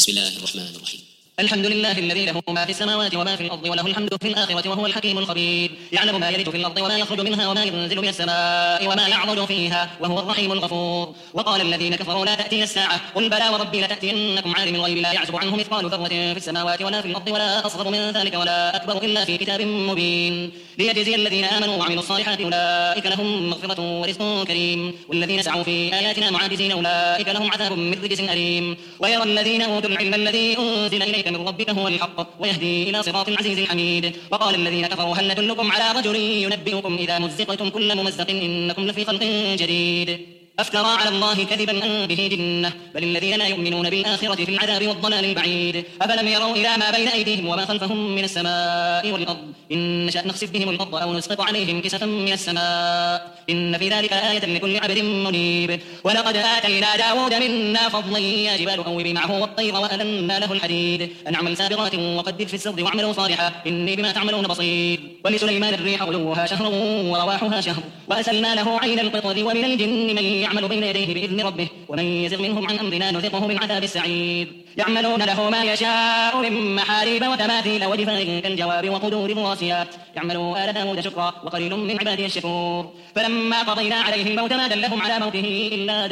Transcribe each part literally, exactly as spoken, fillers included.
بسم الله الرحمن الرحيم. الحمد لله الذي له ما في السماوات وما في الأرض وله الحمد في الآخرة وهو الحكيم الخبير. يعلم ما يلج في الأرض وما يخرج منها وما ينزل من السماء وما يعرج فيها وهو الرحيم الغفور. وقال الذين كفروا لا تأتينا الساعة قل بلى وربي لتأتينكم عالم الغيب لا يعزب عنه مثقال ذرة في السماوات ولا في الأرض ولا أصغر من ذلك ولا أكبر إلا في كتاب مبين ليجزي الذين آمنوا وعملوا الصالحات أولئك لهم مغفرة ورزق كريم والذين سعوا في آياتنا معاجزين أولئك لهم عذاب من رجس أليم. ويرى الذين أوتوا العلم الذي أنزل إليك من ربك هو الحق ويهدي إلى صراط العزيز الحميد. وقال الذين كفروا هل ندلكم على رجل ينبئكم إذا مزقتم كل ممزق إنكم لفي خلق جديد أفترى على الله كذبا أم به جنة بل الذين لا يؤمنون بالآخرة في العذاب والضلال البعيد. أفلم يروا إلى ما بين أيديهم وما خلفهم من السماء والأرض إن نشأ نخسف بهم الأرض أو نسقط عليهم كسفا من السماء إن في ذلك آية لكل عبد منيب. ولقد آتينا داود منا فضلا يا جبال أوبي معه والطير وألنا له الحديد أن اعمل سابغات وقدر في السرد واعملوا صالحا إني بما تعملون بصير. ولسليمان الريح غدوها شهر ورواحها شهر وأسلنا له عين القطر ومن الجن من يعمل بين يديه بإذن ربه ومن يزغ منهم عن أمرنا نذقه من عذاب السعير. يعملون له ما يشاء من محاريب وتماثيل وجفان كالجواب وقدور الراسيات يعملوا آل داود شكرا وقليل من عبادي الشكور. فلما قضينا عليه الموت ما دلهم على موته إلا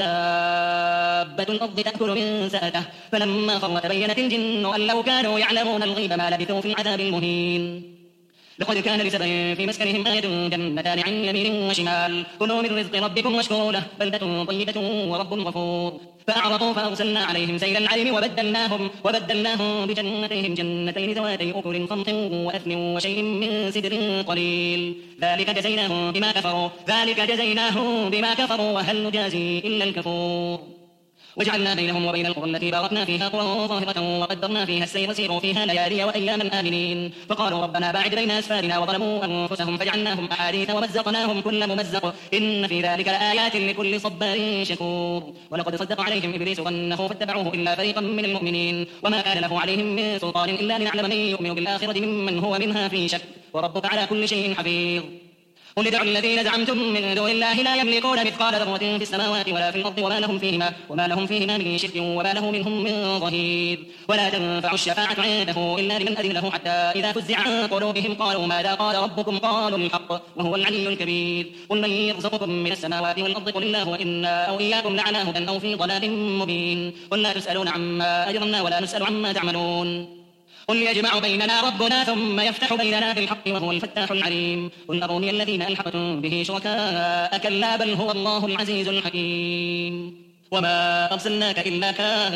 دابة الأرض تأكل من سأته فلما خر تبينت الجن أن لو كانوا يعلمون الغيب ما لبثوا في العذاب المهين. لقد كان لسبع في مسكنهم آية جنتان عن يمين وشمال كلوا من رزق ربكم واشكروا له بلدة طيبة ورب غفور. فأعرضوا فأرسلنا عليهم سيل العلم وبدلناهم وبدلناهم بجنتيهم جنتين ذواتي أكل خمط وأثل وشيء من سدر قليل ذلك جزيناهم بما كفروا ذلك جزيناهم بما كفروا وهل نجازي إلا الكفور. وجعلنا بينهم وبين القرى التي باركنا فيها قرى ظاهرة وقدرنا فيها السير سيروا فيها ليالي وأياما آمنين. فقالوا ربنا باعد بين أسفارنا وظلموا أنفسهم فجعلناهم أحاديث ومزقناهم كل ممزق إن في ذلك لآيات لكل صبار شكور. ولقد صدق عليهم إبليس ظنه فاتبعوه إلا فريقا من المؤمنين وما كان له عليهم من سلطان إلا لنعلم من يؤمن بالآخرة ممن هو منها في شك وربك على كل شيء حفيظ. قل ادعوا الذين زعمتم من دون الله لا يملكون مثقال ذرة في السماوات ولا في الأرض وما لهم فيهما وما لهم فيهما من شرك وما له منهم من ظهير. ولا تنفع الشفاعة عنده إلا لمن أذن له حتى إذا فزع عن قلوبهم قالوا ماذا قال ربكم قالوا الحق وهو العلي الكبير. قل من يرزقكم من السماوات والأرض قل الله وإنا أو إياكم لعلى هدى أو في ضلال مبين. قل لا تسألون عما أجرمنا ولا نسأل عما تعملون. قل يجمع بيننا ربنا ثم يفتح بيننا بالحق وهو الفتاح العليم. قل أروني الذين ألحقتم به شركاء كلا بل هو الله العزيز الحكيم. وما أرسلناك إلا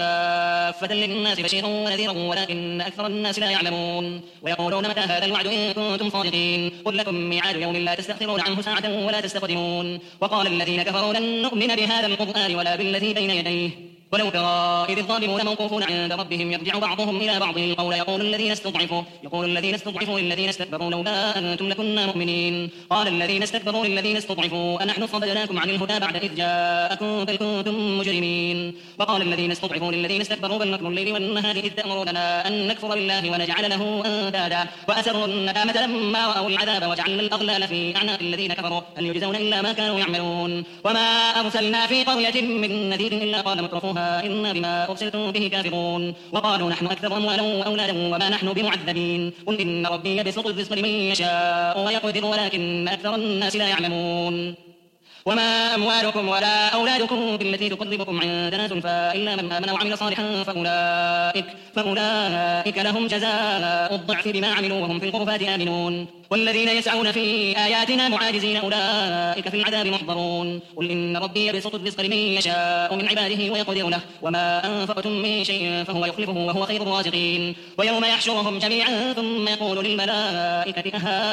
كافة للناس بشيرا ونذيرا ولكن أكثر الناس لا يعلمون. ويقولون متى هذا الوعد إن كنتم صادقين قل لكم ميعاد يوم لا تستأخرون عنه ساعة ولا تستقدمون. وقال الذين كفروا لن نؤمن بهذا القرآن ولا بالذي بين يديه ولو ترى إذ الظالمون موقوفون عند ربهم يرجع بعضهم إلى بعض القول يقول الذين استضعفوا يقول الذين استضعفوا للذين استكبروا لولا أنتم لكنا مؤمنين. قال الذين استكبروا للذين استضعفوا أنحن صددناكم عن الهدى بعد إذ جاءكم بل كنتم مجرمين. وقال الذين استضعفوا للذين استكبروا بل مكر الليل والنهار إذ تأمروننا أن نكفر بالله ونجعل له أندادا وأسروا الندامة لما رأوا العذاب وجعلنا الأغلال في أعناق الذين كفروا هل يجزون إلا ما كانوا يعملون. وما أرسلنا في قرية من نذير إلا قال مترفوها إنا بما أرسلتم به كافرون. وقالوا نحن أكثر أموالا وأولادا وما نحن بمعذبين. قل إن ربي يبسط الرزق لمن يشاء ويقدر ولكن أكثر الناس لا يعلمون. وما أموالكم ولا أولادكم بالتي تقربكم عندنا زلفى إلا من آمن وعمل صالحا فأولئك, فأولئك لهم جزاء الضعف بما عملوا وهم في الغرفات آمنون. والذين يسعون في آياتنا معاجزين أولئك في العذاب محضرون. قل إن ربي يبسط الرزق لمن يشاء من عباده ويقدر له وما أنفقتم من شيء فهو يخلفه وهو خير الرازقين. ويوم يحشرهم جميعا ثم يقول للملائكة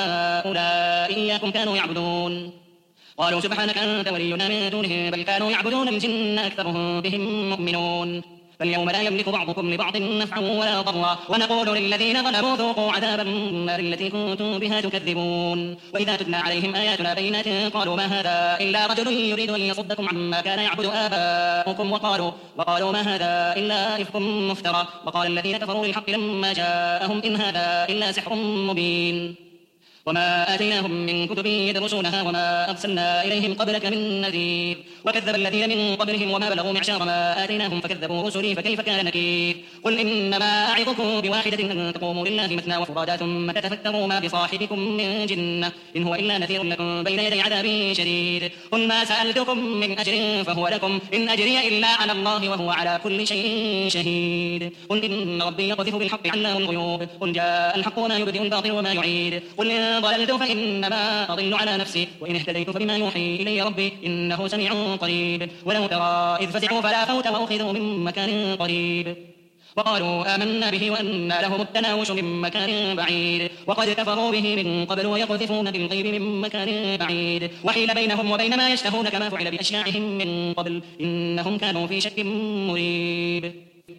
أهؤلاء إياكم كانوا يعبدون قالوا سبحانك أنت ولينا من دونهم بل كانوا يعبدون الجن أكثرهم بهم مؤمنون. فاليوم لا يملك بعضكم لبعض نفعا ولا ضرا ونقول للذين ظلموا ذوقوا عذاب النار التي كنتم بها تكذبون. وإذا تتلى عليهم آياتنا بينات قالوا ما هذا إلا رجل يريد أن يصدكم عما كان يعبد آباؤكم وقالوا, وقالوا ما هذا إلا إفك مفترى. وقال الذين كفروا للحق لما جاءهم إن هذا إلا سحر مبين. وما آتيناهم من كتب يدرسونها وما أرسلنا إليهم قبلك من نذير وكذب الذين من قبلهم وما بلغوا معشار ما آتيناهم فكذبوا رسلي فكيف كان نكير قل إنما أعظكم بواحدة أن تقوموا لله مثنى وفرادا ثم تتفكروا ما بصاحبكم من جنة إن هو إلا نذير لكم بين يدي عذاب شديد قل ما سألتكم من أجر فهو لكم إن أجري إلا على الله وهو على كل شيء شهيد قل إن ربي يقذف بالحق علام الغيوب قل جاء الحق وما يبدئ الباطل وما يعيد قل إن ضللت فإنما أضل على نفسي وإن اهتديت فبما يوحي إلي ربي إنه سميع قريب ولو ترى إذ فزعوا فلا فوت وأخذوا من مكان قريب وقالوا آمنا به وأنى لهم التناوش من مكان بعيد وقد كفروا به من قبل ويقذفون بالغيب من مكان بعيد وحيل بينهم وبين ما يشتهون كما فعل بأشياعهم من قبل إنهم كانوا في شك مريب.